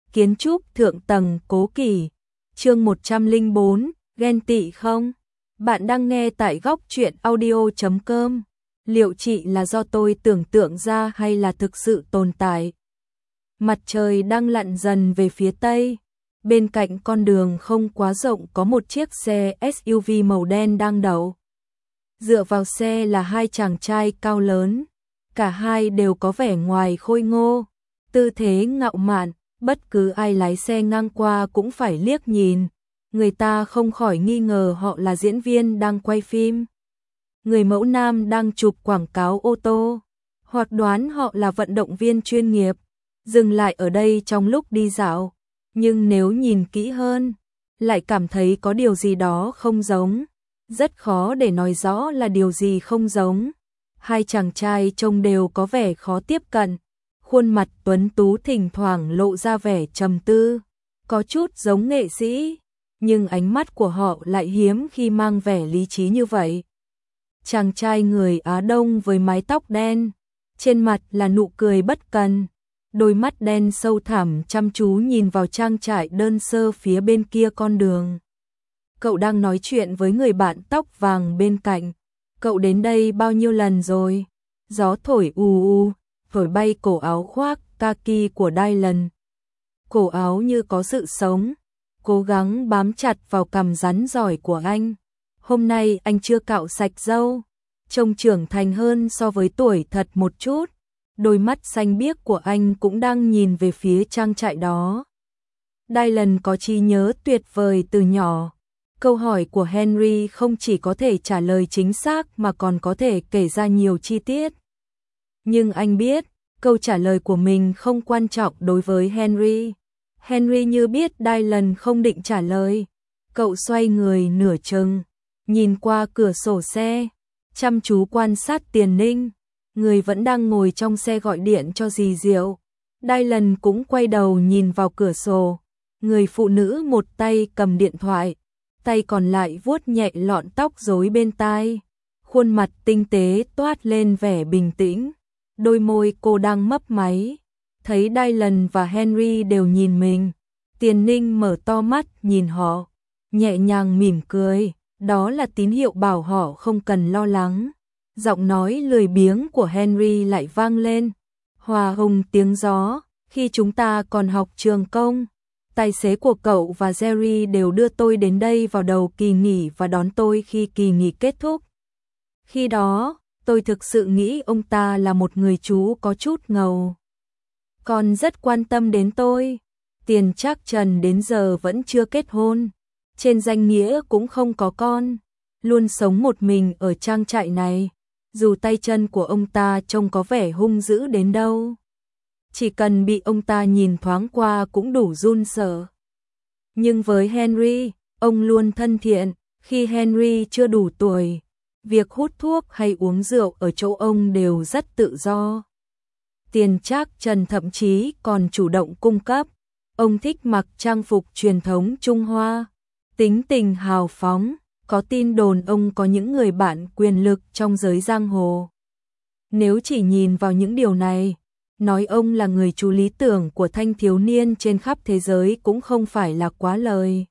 kiến trúc thượng tầng Cố Kỳ. Chương 104, ghen tị không? Bạn đang nghe tại góc truyện audio.com. Liệu chị là do tôi tưởng tượng ra hay là thực sự tồn tại? Mặt trời đang lặn dần về phía tây. Bên cạnh con đường không quá rộng có một chiếc xe SUV màu đen đang đậu. Dựa vào xe là hai chàng trai cao lớn. Cả hai đều có vẻ ngoài khôi ngô, tư thế ngạo mạn, bất cứ ai lái xe ngang qua cũng phải liếc nhìn. Người ta không khỏi nghi ngờ họ là diễn viên đang quay phim. Người mẫu nam đang chụp quảng cáo ô tô, hoặc đoán họ là vận động viên chuyên nghiệp, dừng lại ở đây trong lúc đi dạo. Nhưng nếu nhìn kỹ hơn, lại cảm thấy có điều gì đó không giống. Rất khó để nói rõ là điều gì không giống. Hai chàng trai trông đều có vẻ khó tiếp cận. Khuôn mặt tuấn tú thỉnh thoảng lộ ra vẻ trầm tư, có chút giống nghệ sĩ, nhưng ánh mắt của họ lại hiếm khi mang vẻ lý trí như vậy. Chàng trai người Á Đông với mái tóc đen, trên mặt là nụ cười bất cần, đôi mắt đen sâu thẳm chăm chú nhìn vào trang trại đơn sơ phía bên kia con đường. Cậu đang nói chuyện với người bạn tóc vàng bên cạnh. Cậu đến đây bao nhiêu lần rồi? Gió thổi u u, thổi bay cổ áo khoác kaki của Dylan. Cổ áo như có sự sống, cố gắng bám chặt vào cằm rắn giỏi của anh. Hôm nay anh chưa cạo sạch râu, trông trưởng thành hơn so với tuổi thật một chút. Đôi mắt xanh biếc của anh cũng đang nhìn về phía trang trại đó. Dylan có trí nhớ tuyệt vời từ nhỏ. Câu hỏi của Henry không chỉ có thể trả lời chính xác mà còn có thể kể ra nhiều chi tiết. Nhưng anh biết, câu trả lời của mình không quan trọng đối với Henry. Henry như biết Dylan không định trả lời. Cậu xoay người nửa chừng, nhìn qua cửa sổ xe, chăm chú quan sát Tiền Ninh. Người vẫn đang ngồi trong xe gọi điện cho dì Diệu. Dylan cũng quay đầu nhìn vào cửa sổ. Người phụ nữ một tay cầm điện thoại, tay còn lại vuốt nhẹ lọn tóc rối bên tai. Khuôn mặt tinh tế toát lên vẻ bình tĩnh. Đôi môi cô đang mấp máy. Thấy Dylan và Henry đều nhìn mình, Tiền Ninh mở to mắt nhìn họ, nhẹ nhàng mỉm cười. Đó là tín hiệu bảo họ không cần lo lắng. Giọng nói lười biếng của Henry lại vang lên, hòa hùng tiếng gió. Khi chúng ta còn học trường công, tài xế của cậu và Jerry đều đưa tôi đến đây vào đầu kỳ nghỉ và đón tôi khi kỳ nghỉ kết thúc. Khi đó, tôi thực sự nghĩ ông ta là một người chú có chút ngầu, còn rất quan tâm đến tôi. Tiền Trác Trần đến giờ vẫn chưa kết hôn, trên danh nghĩa cũng không có con, luôn sống một mình ở trang trại này. Dù tay chân của ông ta trông có vẻ hung dữ đến đâu, chỉ cần bị ông ta nhìn thoáng qua cũng đủ run sợ. Nhưng với Henry, ông luôn thân thiện. Khi Henry chưa đủ tuổi, việc hút thuốc hay uống rượu ở chỗ ông đều rất tự do. Tiền Trác Trần thậm chí còn chủ động cung cấp. Ông thích mặc trang phục truyền thống Trung Hoa, tính tình hào phóng. Có tin đồn ông có những người bạn quyền lực trong giới giang hồ. Nếu chỉ nhìn vào những điều này, nói ông là người chú lý tưởng của thanh thiếu niên trên khắp thế giới cũng không phải là quá lời.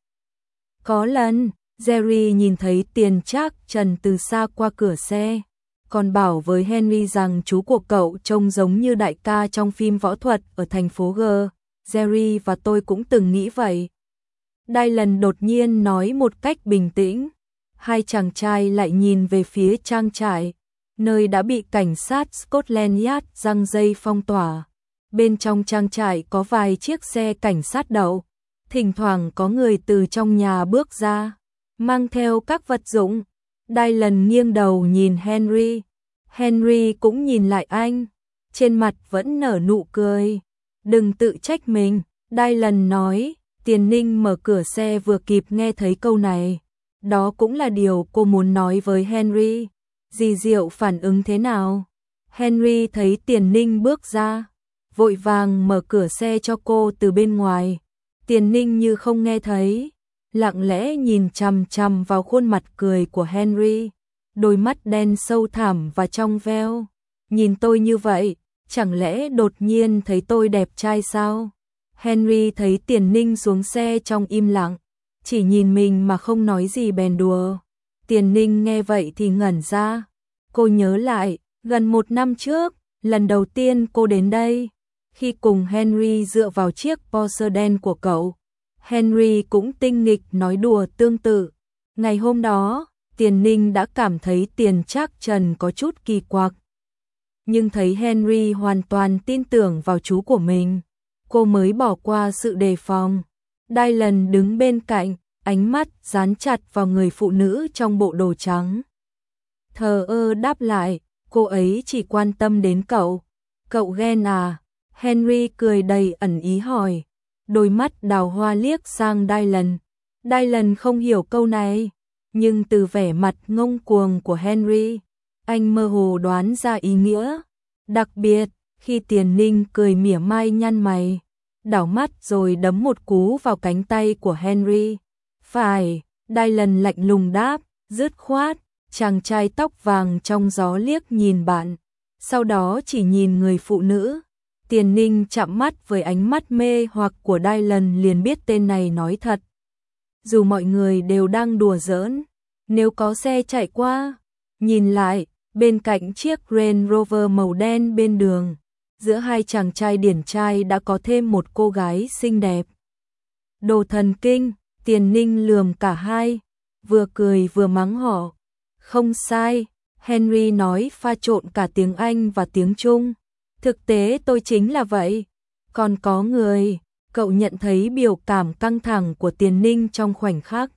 Có lần, Jerry nhìn thấy Tiền Trác Trần từ xa qua cửa xe, còn bảo với Henry rằng chú của cậu trông giống như đại ca trong phim võ thuật ở thành phố G. Jerry và tôi cũng từng nghĩ vậy. Dylan đột nhiên nói một cách bình tĩnh. Hai chàng trai lại nhìn về phía trang trại, nơi đã bị cảnh sát Scotland Yard giăng dây phong tỏa. Bên trong trang trại có vài chiếc xe cảnh sát đậu, thỉnh thoảng có người từ trong nhà bước ra, mang theo các vật dụng. Dylan nghiêng đầu nhìn Henry. Henry cũng nhìn lại anh, trên mặt vẫn nở nụ cười. Đừng tự trách mình, Dylan nói. Tiền Ninh mở cửa xe vừa kịp nghe thấy câu này. Đó cũng là điều cô muốn nói với Henry. Dì Diệu phản ứng thế nào? Henry thấy Tiền Ninh bước ra, vội vàng mở cửa xe cho cô từ bên ngoài. Tiền Ninh như không nghe thấy, lặng lẽ nhìn chằm chằm vào khuôn mặt cười của Henry, đôi mắt đen sâu thẳm và trong veo. Nhìn tôi như vậy, chẳng lẽ đột nhiên thấy tôi đẹp trai sao? Henry thấy Tiền Ninh xuống xe trong im lặng, chỉ nhìn mình mà không nói gì bèn đùa. Tiền Ninh nghe vậy thì ngẩn ra. Cô nhớ lại, gần 1 năm trước, lần đầu tiên cô đến đây, khi cùng Henry dựa vào chiếc Porsche đen của cậu. Henry cũng tinh nghịch nói đùa tương tự. Ngày hôm đó, Tiền Ninh đã cảm thấy Tiền Trác Trần có chút kỳ quặc. Nhưng thấy Henry hoàn toàn tin tưởng vào chú của mình, cô mới bỏ qua sự đề phòng. Dylan đứng bên cạnh, ánh mắt dán chặt vào người phụ nữ trong bộ đồ trắng. Thờ ơ đáp lại, cô ấy chỉ quan tâm đến cậu. Cậu ghen à? Henry cười đầy ẩn ý hỏi. Đôi mắt đào hoa liếc sang Dylan. Dylan không hiểu câu này, nhưng từ vẻ mặt ngông cuồng của Henry, anh mơ hồ đoán ra ý nghĩa. Đặc biệt, khi Tiền Ninh cười mỉa mai nhăn mày, đảo mắt rồi đấm một cú vào cánh tay của Henry. Phải, Dylan lạnh lùng đáp, dứt khoát. Chàng trai tóc vàng trong gió liếc nhìn bạn, sau đó chỉ nhìn người phụ nữ. Tiền Ninh chạm mắt với ánh mắt mê hoặc của Dylan liền biết tên này nói thật. Dù mọi người đều đang đùa giỡn, nếu có xe chạy qua, nhìn lại, bên cạnh chiếc Range Rover màu đen bên đường, giữa hai chàng trai điển trai đã có thêm một cô gái xinh đẹp. Đồ thần kinh, Tiền Ninh lườm cả hai, vừa cười vừa mắng họ. Không sai, Henry nói pha trộn cả tiếng Anh và tiếng Trung. Thực tế tôi chính là vậy. Còn có người, cậu nhận thấy biểu cảm căng thẳng của Tiền Ninh trong khoảnh khắc.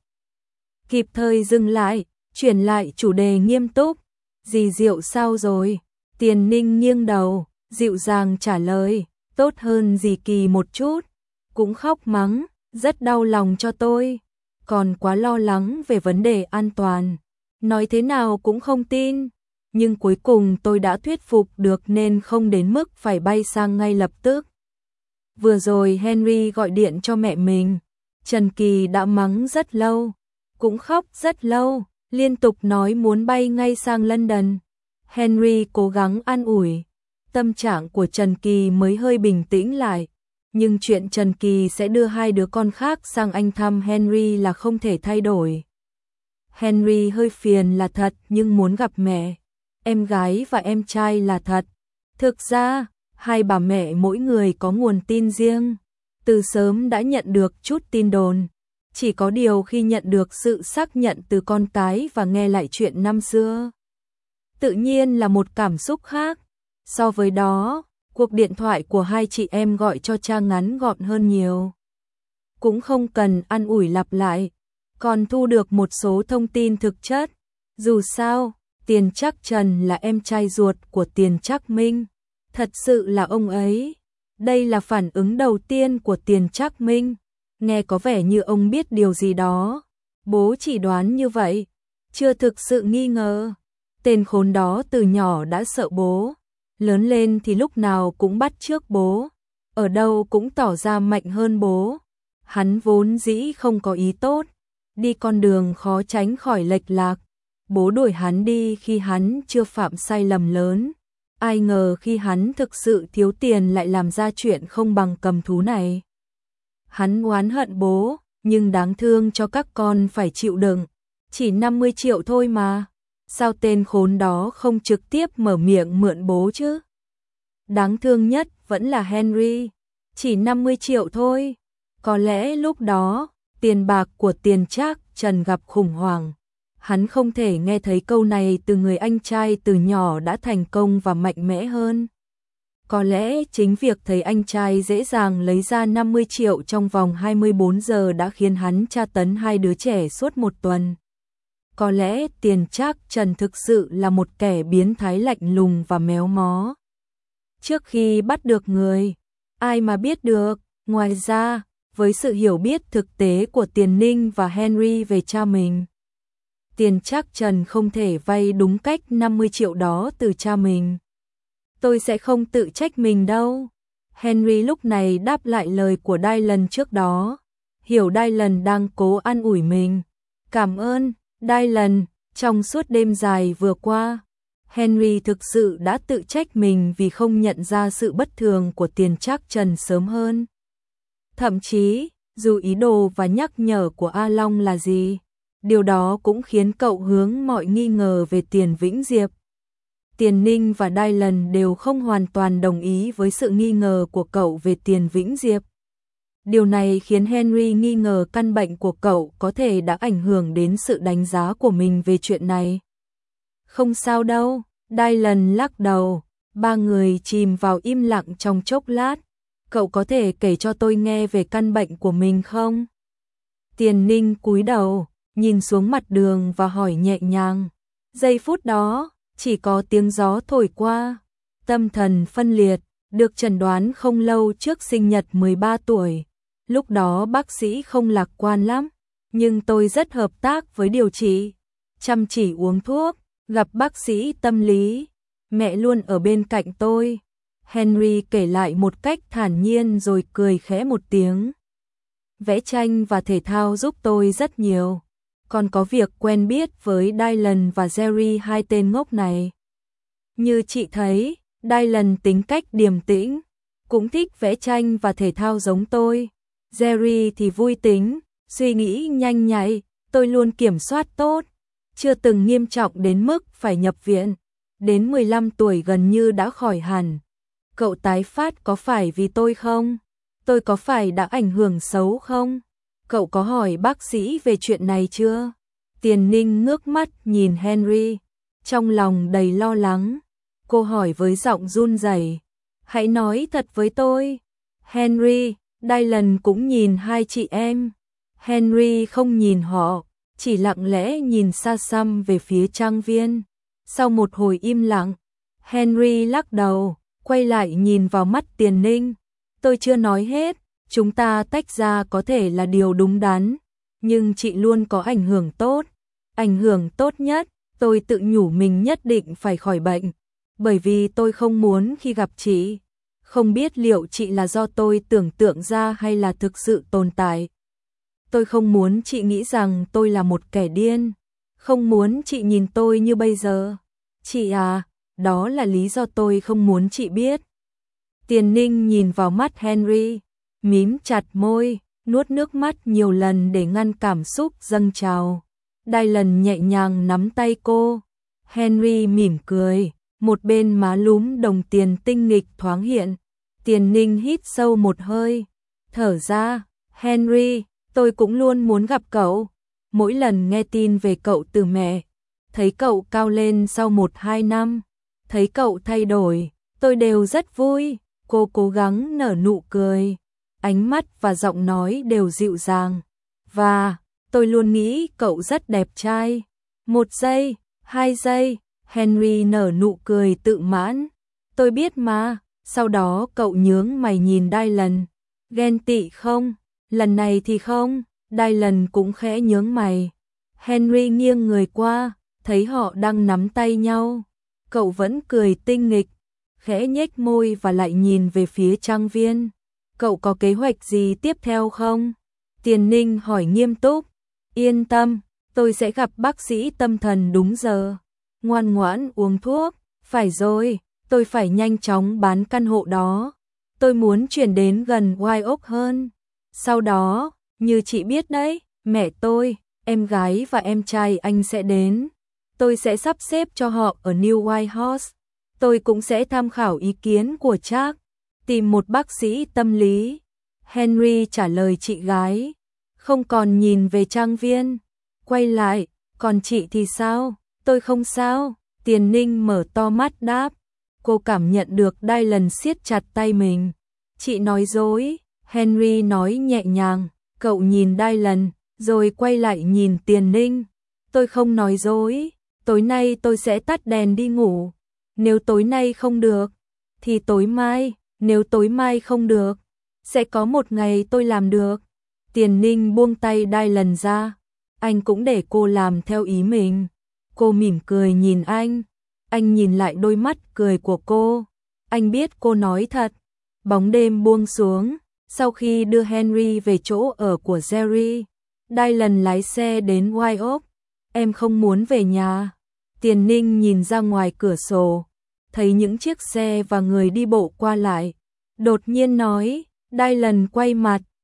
Kịp thời dừng lại, chuyển lại chủ đề nghiêm túc. Dì Diệu sao rồi? Tiền Ninh nghiêng đầu, dịu dàng trả lời, tốt hơn dì Kỳ một chút. Cũng khóc mắng, rất đau lòng cho tôi. Còn quá lo lắng về vấn đề an toàn. Nói thế nào cũng không tin, nhưng cuối cùng tôi đã thuyết phục được nên không đến mức phải bay sang ngay lập tức. Vừa rồi Henry gọi điện cho mẹ mình, Trần Kỳ đã mắng rất lâu, cũng khóc rất lâu, liên tục nói muốn bay ngay sang London. Henry cố gắng an ủi, tâm trạng của Trần Kỳ mới hơi bình tĩnh lại, nhưng chuyện Trần Kỳ sẽ đưa hai đứa con khác sang Anh thăm Henry là không thể thay đổi. Henry hơi phiền là thật nhưng muốn gặp mẹ, em gái và em trai là thật. Thực ra, hai bà mẹ mỗi người có nguồn tin riêng, từ sớm đã nhận được chút tin đồn. Chỉ có điều khi nhận được sự xác nhận từ con cái và nghe lại chuyện năm xưa, tự nhiên là một cảm xúc khác. So với đó, cuộc điện thoại của hai chị em gọi cho cha ngắn gọn hơn nhiều. Cũng không cần an ủi lặp lại, còn thu được một số thông tin thực chất. Dù sao, Tiền Trác Trần là em trai ruột của Tiền Trác Minh. Thật sự là ông ấy. Đây là phản ứng đầu tiên của Tiền Trác Minh. Nghe có vẻ như ông biết điều gì đó. Bố chỉ đoán như vậy, chưa thực sự nghi ngờ. Tên khốn đó từ nhỏ đã sợ bố, lớn lên thì lúc nào cũng bắt chước bố, ở đâu cũng tỏ ra mạnh hơn bố. Hắn vốn dĩ không có ý tốt, đi con đường khó tránh khỏi lệch lạc. Bố đuổi hắn đi khi hắn chưa phạm sai lầm lớn. Ai ngờ khi hắn thực sự thiếu tiền lại làm ra chuyện không bằng cầm thú này. Hắn oán hận bố, nhưng đáng thương cho các con phải chịu đựng. Chỉ 50 triệu thôi mà. Sao tên khốn đó không trực tiếp mở miệng mượn bố chứ? Đáng thương nhất vẫn là Henry. Chỉ 50 triệu thôi. Có lẽ lúc đó, tiền bạc của Tiền Trác Trần gặp khủng hoảng. Hắn không thể nghe thấy câu này từ người anh trai từ nhỏ đã thành công và mạnh mẽ hơn. Có lẽ chính việc thấy anh trai dễ dàng lấy ra 50 triệu trong vòng 24 giờ đã khiến hắn tra tấn hai đứa trẻ suốt một tuần. Có lẽ Tiền Trác Trần thực sự là một kẻ biến thái lạnh lùng và méo mó. Trước khi bắt được người, ai mà biết được. Ngoài ra, với sự hiểu biết thực tế của Tiền Ninh và Henry về cha mình, Tiền Trác Trần không thể vay đúng cách 50 triệu đó từ cha mình. Tôi sẽ không tự trách mình đâu. Henry lúc này đáp lại lời của Dylan trước đó. Hiểu Dylan đang cố an ủi mình. Cảm ơn, Dylan. Trong suốt đêm dài vừa qua, Henry thực sự đã tự trách mình vì không nhận ra sự bất thường của Tiền Trác Trần sớm hơn. Thậm chí, dù ý đồ và nhắc nhở của A Long là gì, điều đó cũng khiến cậu hướng mọi nghi ngờ về Tiền Vĩnh Diệp. Tiền Ninh và Dylan đều không hoàn toàn đồng ý với sự nghi ngờ của cậu về Tiền Vĩnh Diệp. Điều này khiến Henry nghi ngờ căn bệnh của cậu có thể đã ảnh hưởng đến sự đánh giá của mình về chuyện này. Không sao đâu, Dylan lắc đầu. Ba người chìm vào im lặng trong chốc lát. Cậu có thể kể cho tôi nghe về căn bệnh của mình không? Tiền Ninh cúi đầu, nhìn xuống mặt đường và hỏi nhẹ nhàng. Giây phút đó, chỉ có tiếng gió thổi qua. Tâm thần phân liệt, được chẩn đoán không lâu trước sinh nhật 13 tuổi. Lúc đó bác sĩ không lạc quan lắm, nhưng tôi rất hợp tác với điều trị. Chăm chỉ uống thuốc, gặp bác sĩ tâm lý. Mẹ luôn ở bên cạnh tôi. Henry kể lại một cách thản nhiên rồi cười khẽ một tiếng. Vẽ tranh và thể thao giúp tôi rất nhiều. Còn có việc quen biết với Dylan và Jerry, hai tên ngốc này. Như chị thấy, Dylan tính cách điềm tĩnh, cũng thích vẽ tranh và thể thao giống tôi. Jerry thì vui tính, suy nghĩ nhanh nhạy, tôi luôn kiểm soát tốt, chưa từng nghiêm trọng đến mức phải nhập viện. Đến 15 tuổi gần như đã khỏi hẳn. Cậu tái phát có phải vì tôi không? Tôi có phải đã ảnh hưởng xấu không? Cậu có hỏi bác sĩ về chuyện này chưa? Tiền Ninh ngước mắt nhìn Henry, trong lòng đầy lo lắng. Cô hỏi với giọng run rẩy, hãy nói thật với tôi. Henry, Dylan cũng nhìn hai chị em. Henry không nhìn họ, chỉ lặng lẽ nhìn xa xăm về phía trang viên. Sau một hồi im lặng, Henry lắc đầu, quay lại nhìn vào mắt Tiền Ninh. Tôi chưa nói hết, chúng ta tách ra có thể là điều đúng đắn, nhưng chị luôn có ảnh hưởng tốt. Ảnh hưởng tốt nhất, tôi tự nhủ mình nhất định phải khỏi bệnh, bởi vì tôi không muốn khi gặp chị. Không biết liệu chị là do tôi tưởng tượng ra hay là thực sự tồn tại. Tôi không muốn chị nghĩ rằng tôi là một kẻ điên, không muốn chị nhìn tôi như bây giờ. Chị à, đó là lý do tôi không muốn chị biết. Tiền Ninh nhìn vào mắt Henry, mím chặt môi, nuốt nước mắt nhiều lần để ngăn cảm xúc dâng trào. Dylan nhẹ nhàng nắm tay cô. Henry mỉm cười, một bên má lúm đồng tiền tinh nghịch thoáng hiện. Tiền Ninh hít sâu một hơi, thở ra. Henry, tôi cũng luôn muốn gặp cậu. Mỗi lần nghe tin về cậu từ mẹ, thấy cậu cao lên sau 1-2 năm, thấy cậu thay đổi, tôi đều rất vui. Cô cố gắng nở nụ cười, ánh mắt và giọng nói đều dịu dàng. Và tôi luôn nghĩ cậu rất đẹp trai. 1 giây, 2 giây, Henry nở nụ cười tự mãn. Tôi biết mà. Sau đó cậu nhướng mày nhìn Dylan. Ghen tị không? Lần này thì không. Dylan cũng khẽ nhướng mày. Henry nghiêng người qua, thấy họ đang nắm tay nhau. Cậu vẫn cười tinh nghịch, khẽ nhếch môi và lại nhìn về phía trang viên. Cậu có kế hoạch gì tiếp theo không? Tiền Ninh hỏi nghiêm túc. Yên tâm, tôi sẽ gặp bác sĩ tâm thần đúng giờ. Ngoan ngoãn uống thuốc. Phải rồi, tôi phải nhanh chóng bán căn hộ đó. Tôi muốn chuyển đến gần White Oak hơn. Sau đó, như chị biết đấy, mẹ tôi, em gái và em trai anh sẽ đến. Tôi sẽ sắp xếp cho họ ở New White House. Tôi cũng sẽ tham khảo ý kiến của Jack, tìm một bác sĩ tâm lý. Henry trả lời chị gái, không còn nhìn về trang viên. Quay lại, còn chị thì sao? Tôi không sao. Tiền Ninh mở to mắt đáp. Cô cảm nhận được Dylan siết chặt tay mình. Chị nói dối, Henry nói nhẹ nhàng. Cậu nhìn Dylan, rồi quay lại nhìn Tiền Ninh. Tôi không nói dối, tối nay tôi sẽ tắt đèn đi ngủ. Nếu tối nay không được, thì tối mai, nếu tối mai không được, sẽ có một ngày tôi làm được. Tiền Ninh buông tay Dylan ra, anh cũng để cô làm theo ý mình. Cô mỉm cười nhìn anh nhìn lại đôi mắt cười của cô. Anh biết cô nói thật. Bóng đêm buông xuống, sau khi đưa Henry về chỗ ở của Jerry, Dylan lái xe đến White Oak. Em không muốn về nhà. Tiền Ninh nhìn ra ngoài cửa sổ, thấy những chiếc xe và người đi bộ qua lại. Đột nhiên nói, Dylan quay mặt,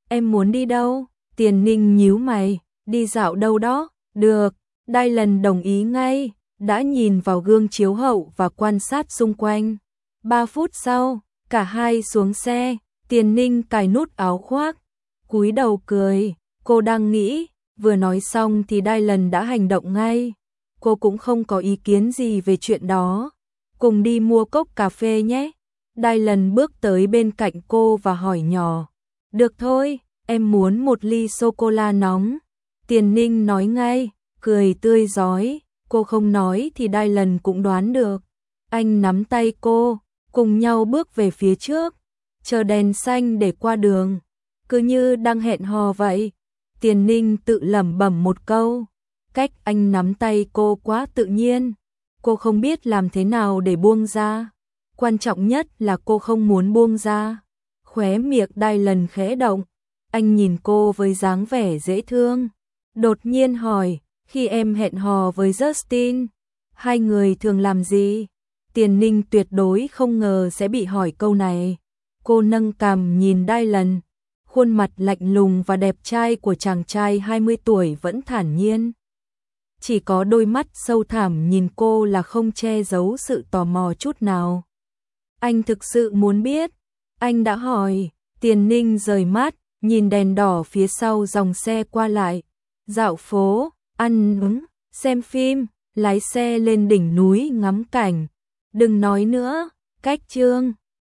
Em muốn đi đâu? Tiền Ninh nhíu mày, đi dạo đâu đó? Được, Dylan đồng ý ngay, đã nhìn vào gương chiếu hậu và quan sát xung quanh. 3 phút sau, cả hai xuống xe, Tiền Ninh cài nút áo khoác, cúi đầu cười, cô đang nghĩ, vừa nói xong thì Dylan đã hành động ngay. Cô cũng không có ý kiến gì về chuyện đó. Cùng đi mua cốc cà phê nhé. Dylan bước tới bên cạnh cô và hỏi nhỏ. Được thôi, em muốn một ly sô-cô-la nóng. Tiền Ninh nói ngay, cười tươi rói. Cô không nói thì Dylan cũng đoán được. Anh nắm tay cô, cùng nhau bước về phía trước, chờ đèn xanh để qua đường, cứ như đang hẹn hò vậy. Tiền Ninh tự lẩm bẩm một câu, cách anh nắm tay cô quá tự nhiên, cô không biết làm thế nào để buông ra. Quan trọng nhất là cô không muốn buông ra. Khóe miệng Dylan khẽ động, anh nhìn cô với dáng vẻ dễ thương, đột nhiên hỏi, khi em hẹn hò với Justin, hai người thường làm gì? Tiền Ninh tuyệt đối không ngờ sẽ bị hỏi câu này. Cô nâng cằm nhìn Dylan, khuôn mặt lạnh lùng và đẹp trai của chàng trai 20 tuổi vẫn thản nhiên. Chỉ có đôi mắt sâu thẳm nhìn cô là không che giấu sự tò mò chút nào. Anh thực sự muốn biết. Anh đã hỏi. Tiền Ninh rời mắt, nhìn đèn đỏ phía sau dòng xe qua lại. Dạo phố, ăn uống, xem phim, lái xe lên đỉnh núi ngắm cảnh. Đừng nói nữa, cách chương.